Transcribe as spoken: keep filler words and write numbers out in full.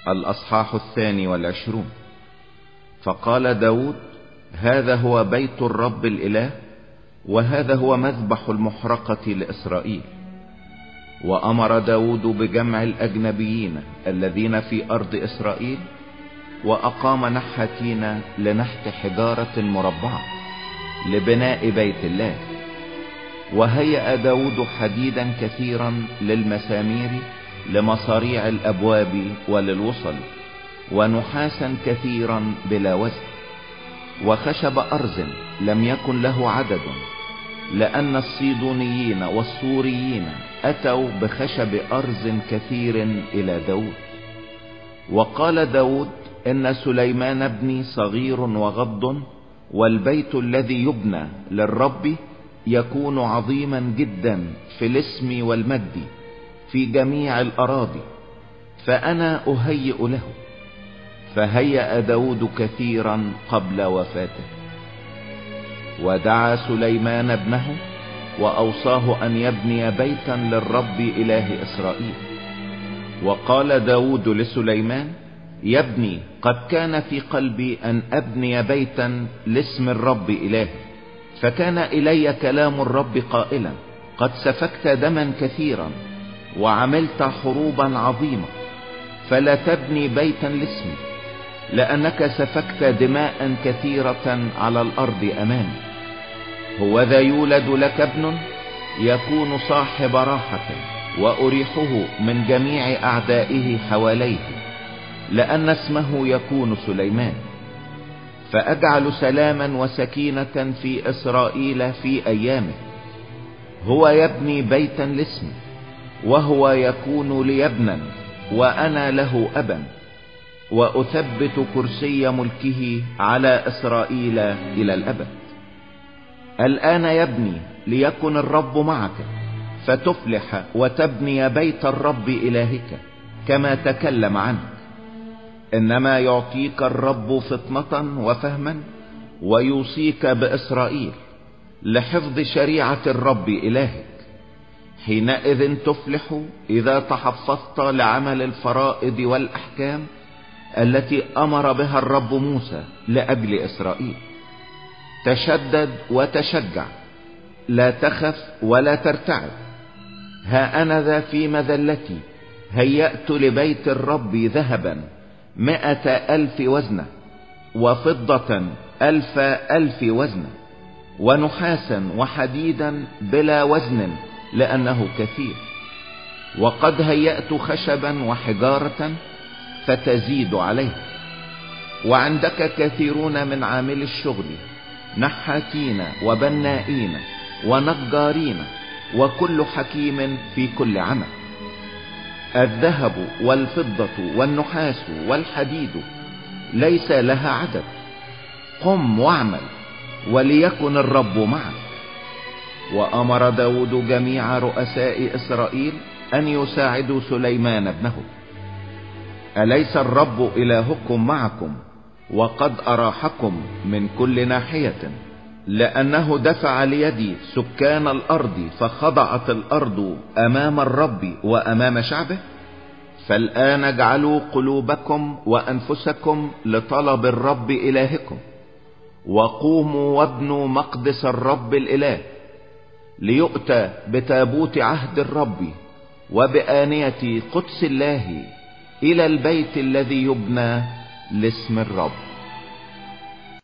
الأصحاح الثاني والعشرون. فقال داود: هذا هو بيت الرب الإله، وهذا هو مذبح المحرقة لإسرائيل. وأمر داود بجمع الأجنبيين الذين في أرض إسرائيل، وأقام نحاتين لنحت حجارة مربعة لبناء بيت الله. وهيأ داود حديدا كثيرا للمسامير لمصاريع الأبواب وللوصل، ونحاسا كثيرا بلا وزن، وخشب أرز لم يكن له عدد، لأن الصيدونيين والسوريين أتوا بخشب أرز كثير إلى داود. وقال داود: إن سليمان ابني صغير وغض، والبيت الذي يبنى للرب يكون عظيما جدا في الاسم والمجد في جميع الأراضي، فأنا أهيئ له. فهيأ داود كثيرا قبل وفاته. ودعا سليمان ابنه وأوصاه أن يبني بيتا للرب إله إسرائيل. وقال داود لسليمان: يبني، قد كان في قلبي أن أبني بيتا لاسم الرب إلهي. فكان إلي كلام الرب قائلا: قد سفكت دما كثيرا وعملت حروبا عظيمة، فلا تبني بيتا لاسمي، لأنك سفكت دماء كثيرة على الأرض أمامي. هوذا يولد لك ابن يكون صاحب راحة، وأريحه من جميع أعدائه حواليه، لأن اسمه يكون سليمان. فأجعل سلاما وسكينة في إسرائيل في أيامه. هو يبني بيتا لاسمي، وهو يكون لي ابنا، وأنا له أبا، وأثبت كرسي ملكه على إسرائيل إلى الأبد. الآن يبني ليكن الرب معك، فتفلح وتبني بيت الرب إلهك كما تكلم عنك. إنما يعطيك الرب فطنة وفهما، ويوصيك بإسرائيل لحفظ شريعة الرب إلهك. حينئذ تفلح إذا تحفظت لعمل الفرائض والأحكام التي أمر بها الرب موسى لأجل إسرائيل. تشدد وتشجع، لا تخف ولا ترتعب. ها أنا ذا في مذلتي هيأت لبيت الرب ذهبا مئة ألف وزنة، وفضة ألف ألف وزنة، ونحاسا وحديدا بلا وزن لأنه كثير. وقد هيأت خشبا وحجارة فتزيد عليه. وعندك كثيرون من عامل الشغل، نحاتين وبنائين ونجارين، وكل حكيم في كل عمل. الذهب والفضة والنحاس والحديد ليس لها عدد. قم واعمل، وليكن الرب معك. وأمر داود جميع رؤساء إسرائيل أن يساعدوا سليمان ابنه. أليس الرب إلهكم معكم، وقد أراحكم من كل ناحية؟ لأنه دفع ليدي سكان الأرض، فخضعت الأرض أمام الرب وأمام شعبه. فالآن اجعلوا قلوبكم وأنفسكم لطلب الرب إلهكم، وقوموا وابنوا مقدس الرب الإله، ليؤتى بتابوت عهد الرب وبآنية قدس الله إلى البيت الذي يبنى لاسم الرب.